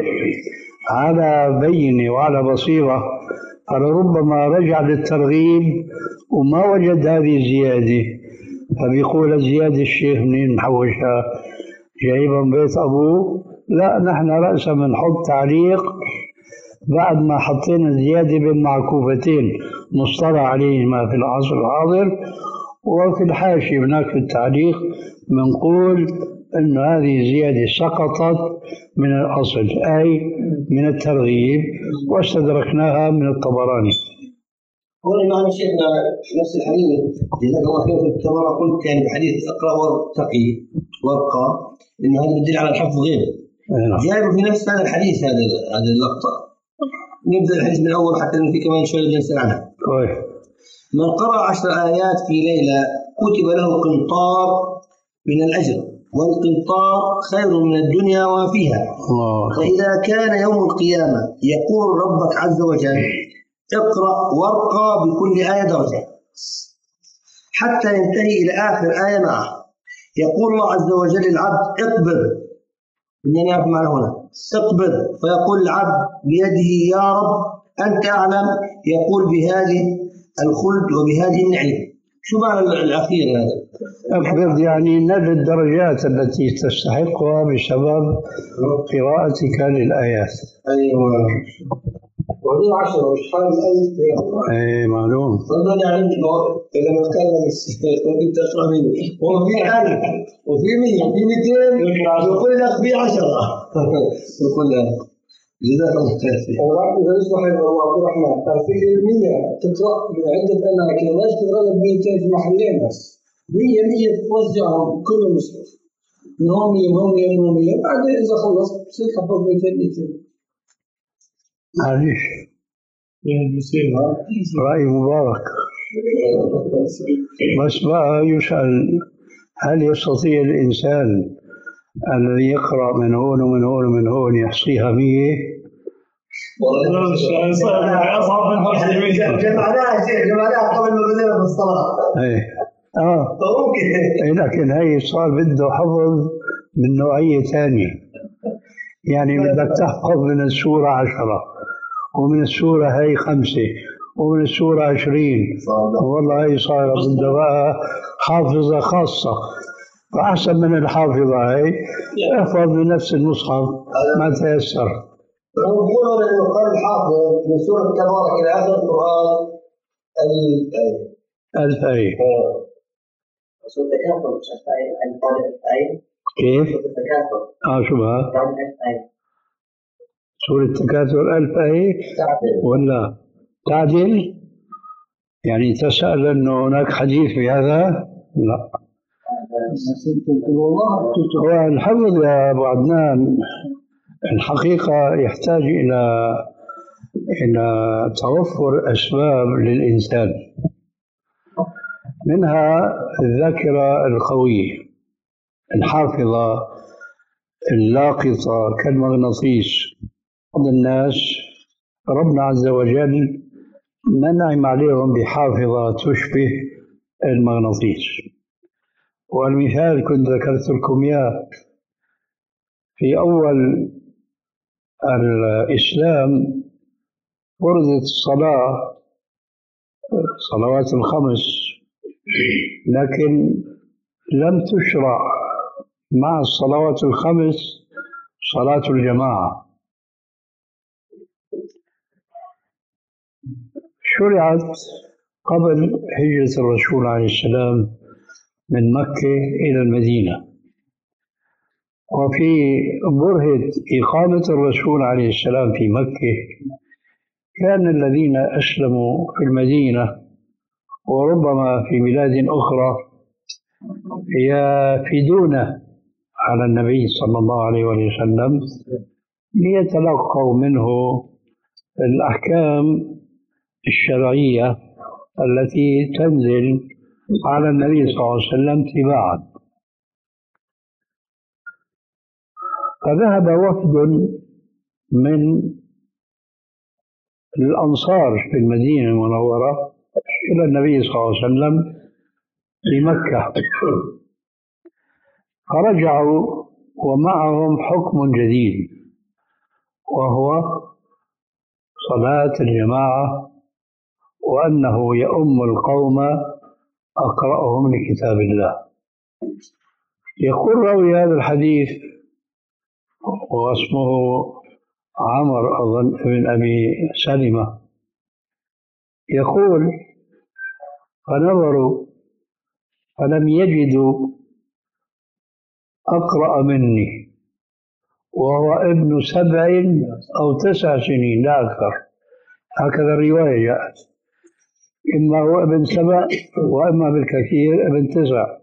S2: على بينة وعلى بصيرة، فلربما رجع للترغيب وما وجد هذه الزيادة، فبيقول الزيادة الشيخ منين محوشها؟ جايبها من بيت أبوه؟ لا، نحن رأسا بنحط تعليق بعد ما حطينا زيادة بين معكوفتين مصطلح عليهما في العصر الحاضر، وفي الحاشية هناك في التعليق بنقول أن هذه الزيادة سقطت من الأصل أي من الترغيب واستدركناها من الطبراني.
S4: هون معنا شيخنا نفس الحديث جزاك الله خير. كما قلت كان الحديث اقرا وارتقي وابقى، انه هذا بيدل على الحفظ غير جايبه في نفس هذا الحديث. هذا هذه اللقطه نبدا الحديث من الاول حتى في كمان شويه نسال عنها. من قرأ عشر آيات في ليلة كتب له قنطار من الأجر، والقنطار خير من الدنيا وما فيها. فإذا كان يوم القيامة يقول ربك عز وجل اقرأ وارقى بكل آية درجة حتى ينتهي إلى آخر آية معه. يقول الله عز وجل للعبد اقبض، إنني أعرف معنا هنا اقبض، فيقول العبد بيده يا رب أنت أعلم، يقول بهذه الخلد وبهذه النعيم. شو معنى الأخير هذا؟
S2: اقبض يعني نل الدرجات التي تستحقها بسبب قراءتك للآيات.
S4: أيوة. وهي عشرة مش حال الألف.
S2: اي معلوم.
S4: صدقني يعني لما اتكلم كنت اقرا مني هو في ألف وفي مية وفي مئتين يقول لك في عشرة. يقول لك جزاك الله خير. والله إذا يصبح أبو عبد الرحمن في مية تقرأ من عدة أماكن، ليش تقرأ لك مئتين في محلين بس؟ مية مية توزعهم كل مصحف من هون مية من هون مية من هون مية، بعدين إذا خلصت بصير تحفظ مئتين مئتين.
S2: معلش رأي مبارك. بس بقى يسأل هل يستطيع الإنسان الذي يقرأ من هون ومن هون ومن هون يحصيها مية؟
S4: جمعناها شيء جمعناها قبل ما بدينا بالصلاة.
S2: ايه اه
S4: ممكن.
S2: لكن هي صار بده حفظ من نوعية ثانية، يعني بدك تحفظ من السورة عشرة ومن السورة هي خمسة ومن السورة عشرين، والله هي صار بده بقى حافظة خاصة. فأحسن من الحافظة هي احفظ من نفس المصحف ما تيسر.
S4: يقولون انه قال الحافظ من سورة تبارك إلى آخر القرآن ألف آية.
S2: ألف آية.
S7: سورة التكاثر مش ألف آية، ألف آية.
S2: كيف؟
S7: سورة التكاثر.
S2: اه شو بها؟
S7: ألف آية.
S2: سورة التكاثر ألف آية ولا تعدل؟ يعني تسأل أنه هناك حديث في هذا؟ لا. هو الحفظ يا أبو عدنان الحقيقة يحتاج إلى إلى توفر أسباب للإنسان، منها الذاكرة القوية الحافظة اللاقطة كالمغناطيس. بعض الناس ربنا عز وجل منعم عليهم بحافظة تشبه المغناطيس، والمثال كنت ذكرت لكم إياه في أول الإسلام وردت الصلاة، الصلوات الخمس لكن لم تشرع مع الصلوات الخمس صلاة الجماعة. شرعت قبل هجرة الرسول عليه السلام من مكة إلى المدينة، وفي برهة إقامة الرسول عليه السلام في مكة كان الذين أسلموا في المدينة وربما في بلاد أخرى يفيدون على النبي صلى الله عليه وسلم ليتلقوا منه الأحكام الشرعية التي تنزل على النبي صلى الله عليه وسلم تباعا. فذهب وفد من الأنصار في المدينة المنورة إلى النبي صلى الله عليه وسلم في مكة، فرجعوا ومعهم حكم جديد وهو صلاة الجماعة، وأنه يؤم القوم أقرأهم لكتاب الله. يقول راوي هذا الحديث واسمه عمر أظن بن أبي سلمة، يقول فنظروا فلم يجدوا أقرأ مني وهو ابن سبع أو تسع سنين لا أكثر، هكذا الرواية جاءت، إما هو ابن سبع وإما بالكثير ابن تسع.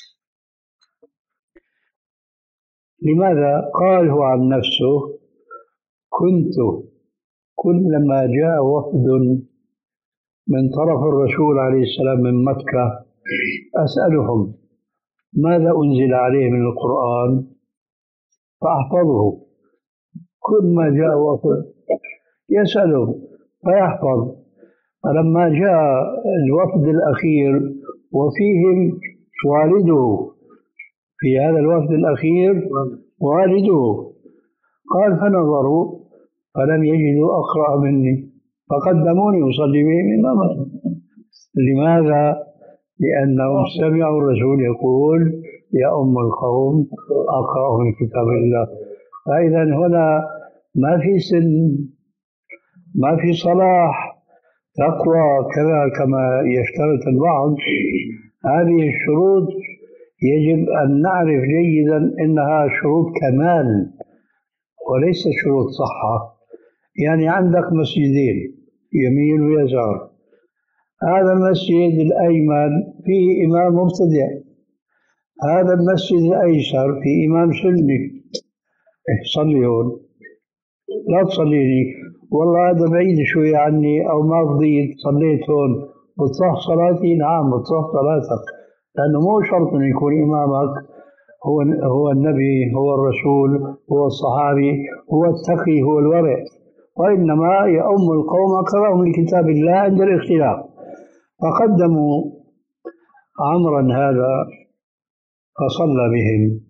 S2: لماذا؟ قال هو عن نفسه كنت كلما جاء وفد من طرف الرسول عليه السلام من مكة أسألهم ماذا أنزل عليه من القرآن فأحفظه. كل ما جاء وفد يسأله فيحفظ. فلما جاء الوفد الأخير وفيهم والده، في هذا الوفد الأخير والده، قال فنظروا فلم يجدوا أقرأ مني فقدموني أصلي بهم إماما. لماذا؟ لأنهم سمعوا الرسول يقول يا أم القوم أقرأهم من كتاب الله. فإذا هنا ما في سن، ما في صلاح، تقوى كذا كما يشترط البعض. هذه الشروط يجب أن نعرف جيدا أنها شروط كمال وليس شروط صحة. يعني عندك مسجدين يمين ويسار، هذا المسجد الأيمن فيه إمام مبتدع، هذا المسجد الأيسر فيه إمام سني، صلي هون لا تصلي لي، والله هذا بعيد شوي عني أو ما فضيت صليت هون، بتصح صلاتي؟ نعم بتصح صلاتك، لأنه مو شرط أن يكون إمامك هو هو النبي، هو الرسول، هو الصحابي، هو التقي، هو الورع، وإنما يؤم القوم أقرأهم لكتاب الله عند الاختلاف. فقدموا عمرا هذا فصلى بهم.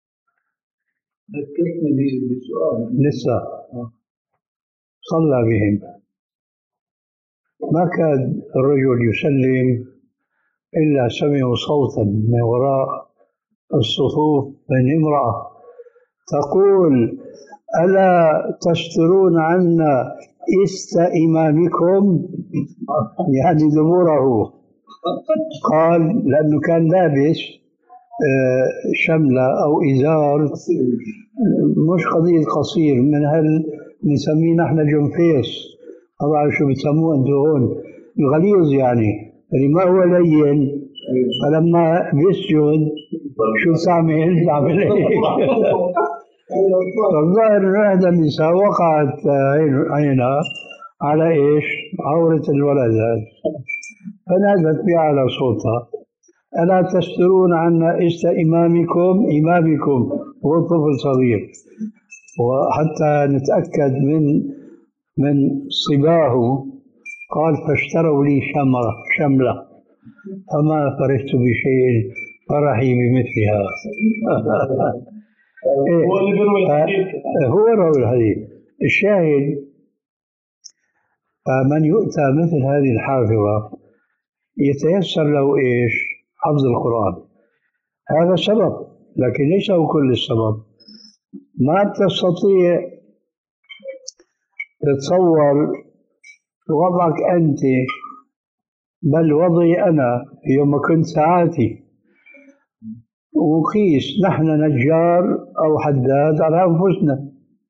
S3: ذكرتني بسؤال
S2: لسه صلى بهم، ما كاد الرجل يسلم إلا سمعوا صوتا من وراء الصفوف من امرأة تقول ألا تسترون عنا إست إمامكم، يعني دبوره. قال لأنه كان لابس شملة أو إزار مش قضية قصير، من هال نسميه نحن جنفيس، طبعا شو بتسموه أنتوا هون الغليظ، يعني اللي ما هو لين، فلما بيسجد شو تعمل؟ تعمل إيه؟ فالظاهر أن إحدى النساء وقعت عينها على إيش؟ عورة الولد هذا، فنادت بأعلى صوتها ألا تسترون عنا إست إمامكم، إمامكم هو طفل صغير. وحتى نتأكد من من صباه قال فاشتروا لي شمرة شملة فما فرحت بشيء فرحي بمثلها.
S6: هو اللي بيروي الحديث.
S2: هو راوي الحديث. الشاهد فمن يؤتى مثل هذه الحافظة يتيسر له إيش؟ حفظ القرآن. هذا سبب، لكن ليس هو كل السبب. ما تستطيع تتصور وضعك أنت، بل وضعي أنا يوم كنت ساعاتي، وقيس نحن نجار أو حداد على أنفسنا،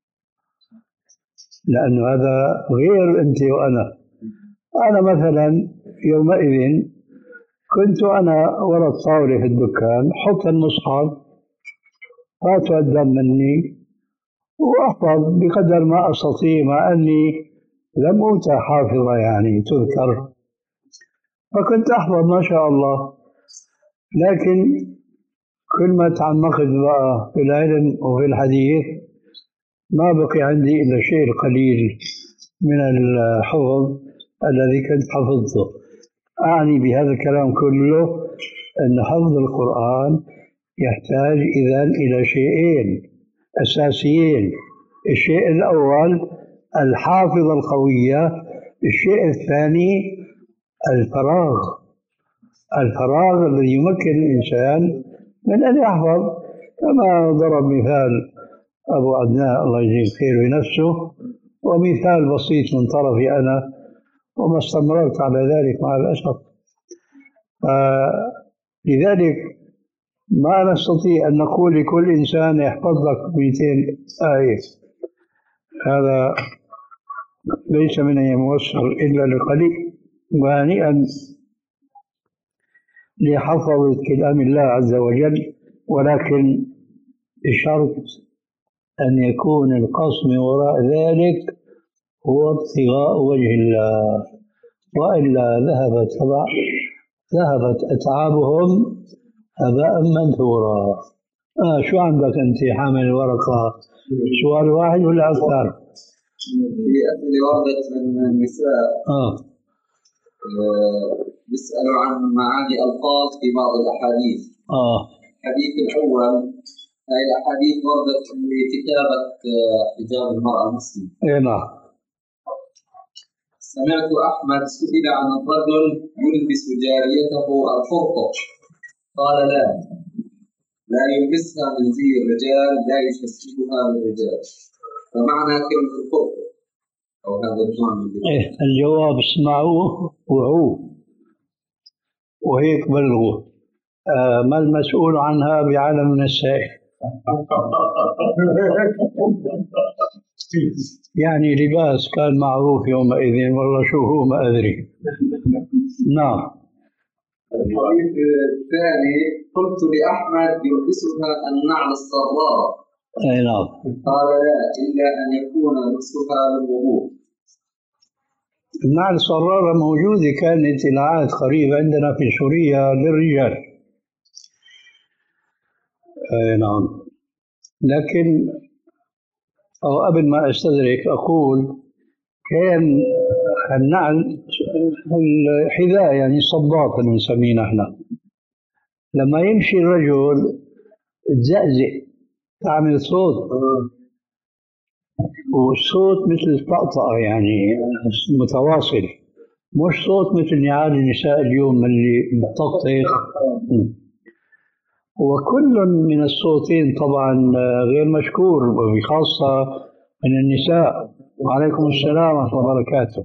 S2: لأنه هذا غير أنت وأنا. أنا مثلا يومئذ كنت أنا وراء الطاولة في الدكان، حط المصحف، هاتوا الدم مني وأحفظ بقدر ما أستطيع، مع أني لم أوتى حافظة يعني تذكر، فكنت أحفظ ما شاء الله. لكن كل ما تعمقت بقى في العلم وفي الحديث ما بقي عندي إلا شيء القليل من الحفظ الذي كنت حفظته. أعني بهذا الكلام كله أن حفظ القرآن يحتاج إذن إلى شيئين أساسيين. الشيء الأول الحافظة القوية، الشيء الثاني الفراغ، الفراغ الذي يمكن الإنسان من أن يحفظ. كما ضرب مثال أبو عدنان الله يجزيه الخير بنفسه، ومثال بسيط من طرفي أنا، وما استمررت على ذلك مع الأسف. لذلك ما نستطيع أن نقول لكل إنسان يحفظ لك مئتين آية، هذا ليس من يموصل إلا لقليل. وهنيئا لحفظ كلام الله عز وجل، ولكن بشرط أن يكون القصد وراء ذلك هو ابتغاء وجه الله، وإلا ذهبت ذهبت أتعابهم هباء منثورا. آه شو عندك أنت حامل ورقة؟ سؤال واحد ولا أكثر؟
S8: في أسئلة وردت من النساء
S2: آه.
S8: بيسألوا عن معاني ألفاظ في بعض الأحاديث.
S2: آه.
S8: الحديث الأول، هاي الأحاديث وردت في كتابة حجاب المرأة المسلمة.
S2: إيه نعم.
S8: سمعت أحمد سئل عن الرجل يلبس جاريته الفرقة، قال لا لا يلبسها من زي الرجال، لا يشبهها للرجال، فمعنى كلمة الفرقة أو هذا النوع من
S2: إيه الجواب اسمعوه وعوه وهيك بلغوا. آه ما المسؤول عنها بعالم من السائل. يعني لباس كان معروف يومئذ، والله شو هو ما أدري. نعم.
S8: الحديث الثاني، قلت لأحمد يلبسها النعل الصرار،
S2: أي نعم.
S8: قال لا إلا أن يكون لبسها للوضوء.
S2: النعل الصرارة موجودة، كانت إلى عهد قريب عندنا في سوريا للرجال. أي نعم. لكن أو قبل ما أستدرك أقول كان النعل الحذاء يعني الصباط اللي بنسميه نحن، لما يمشي الرجل تزقزق تعمل صوت، والصوت مثل الطقطقة يعني متواصل، مش صوت مثل نعال النساء اليوم اللي بتطقطق. وكل من الصوتين طبعا غير مشكور، وبخاصة من النساء. وعليكم السلام ورحمة الله وبركاته.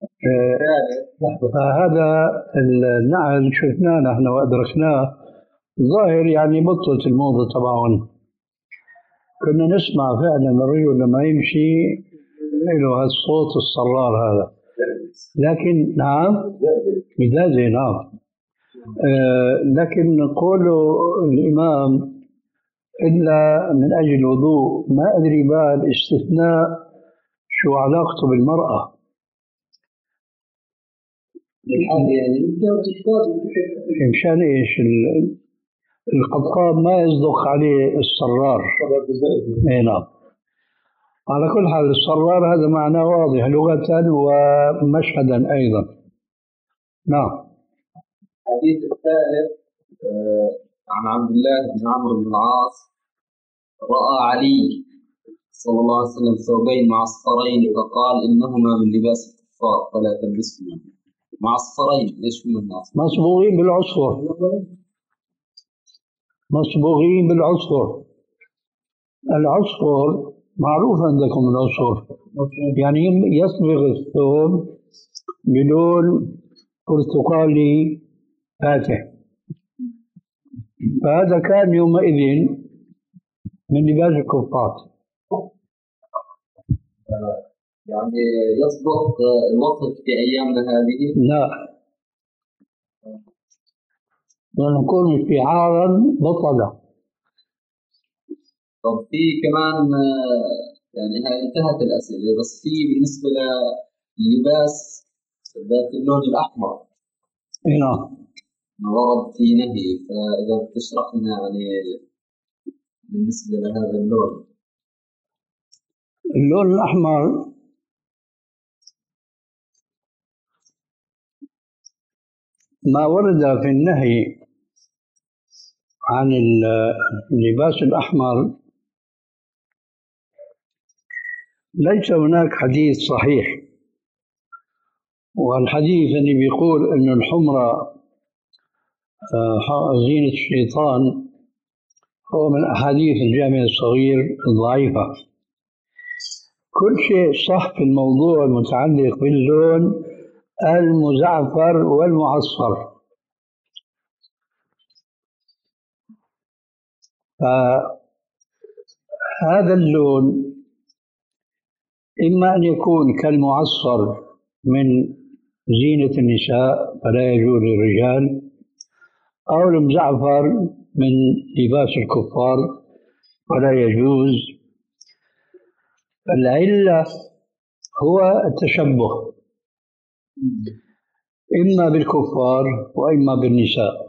S2: فهذا النعل شفناه نحن وأدركناه، ظاهر يعني بطلت الموضة طبعا. كنا نسمع فعلا الرجل لما يمشي له هالصوت الصرار هذا. لكن نعم مزاجي نعم. آه لكن قوله الإمام إلا من أجل الوضوء، ما أدري بقى الاستثناء شو علاقته بالمرأة. مشان إيش القطاب ما يصدق عليه الصرار. اي نعم. على كل حال الصرار هذا معناه واضح لغة ومشهدا أيضا. نعم.
S8: الحديث الثالث عن عبد الله بن عمرو بن العاص، رأى علي صلى الله عليه وسلم ثوبين معصفرين فقال إنهما من لباس الكفار فلا تلبسهما. معصفرين ايش هم الناس؟
S2: مصبوغين بالعصفر. مصبوغين بالعصفر. العصفر معروف عندكم العصفر، يعني يصبغ الثوب بلون برتقالي فاتح. فهذا كان يومئذ من لباس الكفار.
S8: يعني يصدق الوصف في أيامنا هذه؟
S2: لا، ونكون شعارا بطلا.
S8: طب في كمان يعني هاي انتهت الأسئلة، بس في بالنسبة للباس ذات اللون الأحمر
S2: نعم
S8: ورد في نهي، فإذا بتشرح لنا يعني بالنسبة لهذا اللون.
S2: اللون الأحمر ما ورد في النهي عن اللباس الأحمر ليس هناك حديث صحيح، والحديث اللي بيقول أن الحمرة زينة الشيطان هو من أحاديث الجامع الصغير الضعيفة. كل شيء صح في الموضوع المتعلق باللون المزعفر والمعصفر. فهذا اللون إما أن يكون كالمعصفر من زينة النساء فلا يجوز للرجال، أو المزعفر من لباس الكفار ولا يجوز. العلة هو التشبه إما بالكفار وإما بالنساء،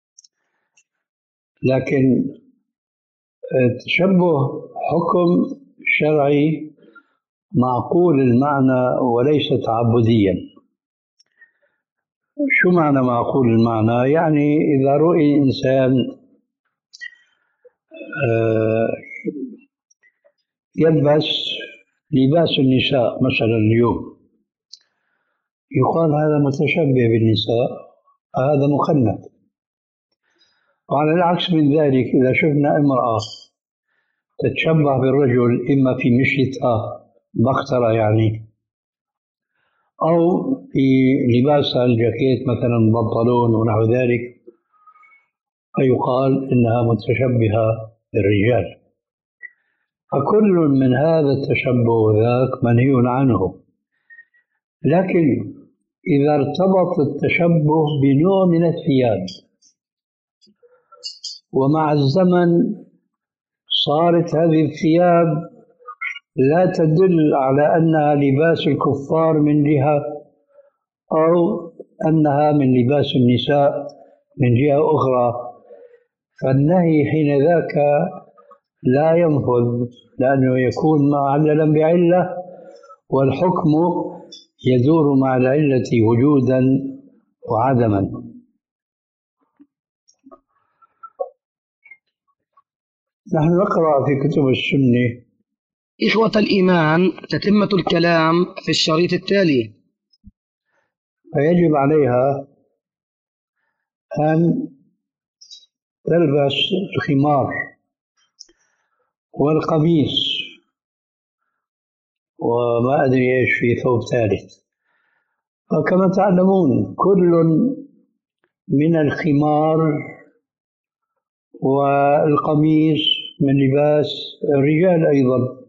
S2: لكن التشبه حكم شرعي معقول المعنى وليس تعبديا. شو معنى معقول المعنى؟ يعني إذا رؤي إنسان يلبس لباس النساء مثلا اليوم، يقال هذا متشبه بالنساء، هذا مخنث. وعلى العكس من ذلك، إذا شفنا امرأة تتشبه بالرجل إما في مشيتها بخترة يعني، أو في لباسها الجاكيت مثلا بنطلون ونحو ذلك، فيقال إنها متشبهة بالرجال. فكل من هذا التشبه وذاك منهي عنه. لكن إذا ارتبط التشبه بنوع من الثياب ومع الزمن صارت هذه الثياب لا تدل على أنها لباس الكفار من جهة، أو أنها من لباس النساء من جهة أخرى، فالنهي حين ذاك لا ينفذ، لأنه يكون معللا بعلة، والحكم يدور مع العلة وجودا وعدما. نحن نقرأ في كتب السنة.
S1: إخوة الإيمان، تتمة الكلام في الشريط التالي.
S2: فيجب عليها أن تلبس الخمار والقميص وما أدري إيش في ثوب ثالث. وكما تعلمون كل من الخمار والقميص من لباس الرجال أيضا،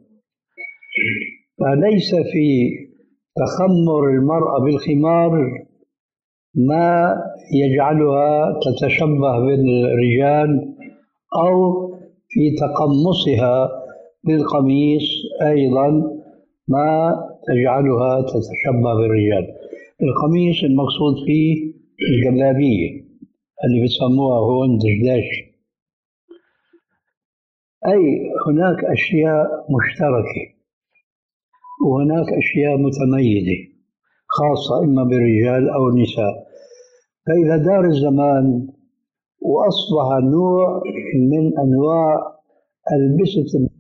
S2: فليس في تخمر المرأة بالخمار ما يجعلها تتشبه بالرجال، أو في تقمصها بالقميص أيضا ما تجعلها تتشبه بالرجال. القميص المقصود فيه الجلابية اللي بيسموها هون دشداش. أي هناك أشياء مشتركة وهناك أشياء متميزة خاصة إما بالرجال أو النساء. فإذا دار الزمان وأصبح نوع من أنواع ألبسة